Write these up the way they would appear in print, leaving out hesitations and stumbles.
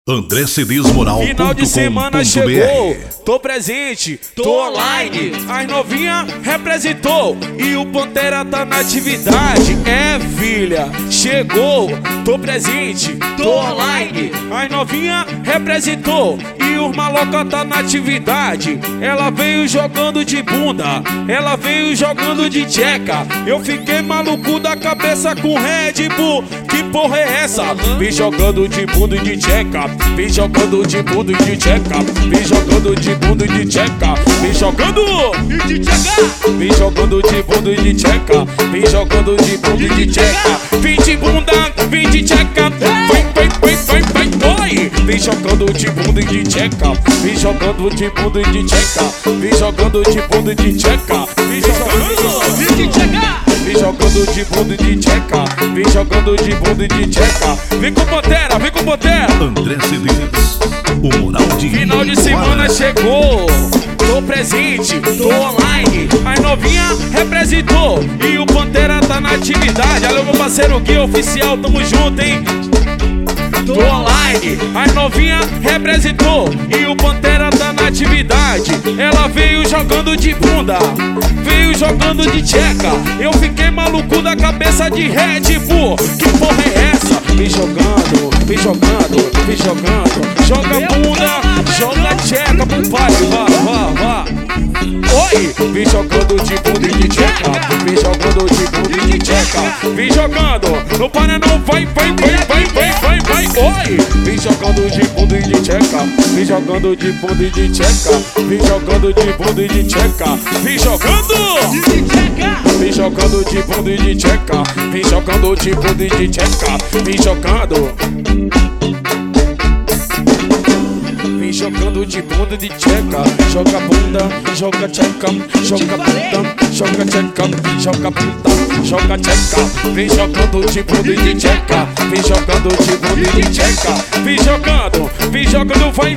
AndréCDsmoral.com.br. Final de semana chegou, tô presente, tô online. As novinha representou e o Pantera tá na atividade. É filha, chegou, tô presente, tô online. As novinha representou e os maloca tá na atividade. Ela veio jogando de bunda, ela veio jogando de tcheca. Eu fiquei maluco da cabeça com Red Bull. Que porra é essa? Vem jogando de bunda e de tcheca, vem jogando de bunda e de tcheca, vem jogando de bunda e de tcheca, vem jogando e de tcheca, vem jogando de bunda e de tcheca, vem jogando de bunda e de tcheca, vem de bunda, vem de tcheca, vai, oi! Vem jogando de bunda e de tcheca, vem jogando de bunda e de tcheca, vem jogando de bunda e de tcheca, vem jogando e de tcheca. Vem jogando de bunda e de tcheca, vem jogando de bunda e de tcheca. Vem com Pantera, vem com Pantera. AndréCDs, o moral de final de semana chegou, tô presente, tô online. As novinha representou e o Pantera tá na atividade. Alô meu parceiro Gui Oficial, tamo junto, hein? Tô online, as novinha representou e o Pantera tá na atividade. Ela veio jogando de bunda, veio jogando de tcheca. Eu fiquei maluco da cabeça de Red Bull. Que porra é essa? Vem jogando, vem jogando, vem jogando. Joga bunda, joga tcheca pro pai. Vá. Oi! Vem jogando de bunda e de tcheca, vem jogando de bunda e de tcheca, vem jogando, não para não, vai, oi! Vem jogando de bunda e de tcheca, vem jogando de bunda e de tcheca, vem jogando de bunda e de tcheca, vem jogando de tcheca, vem jogando de bunda e de tcheca, vem jogando de bunda e de tcheca, vem jogando. Vem jogando de bunda de tcheca, joga bunda, joga tcheca, joga bunda, joga tcheca, joga bunda, joga tcheca. Vem jogando de bunda e de tcheca, vem jogando de bunda e de tcheca, vem jogando, vai,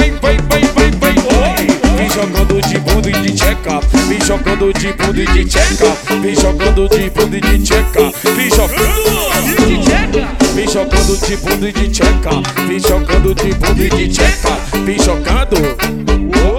oi! Vem jogando de bunda e de tcheca, vem jogando de bunda e de tcheca, vem jogando de bunda e de tcheca, vem jogando de tcheca, vem jogando de bunda e de tcheca, vem jogando de bunda e de tcheca, vem jogando.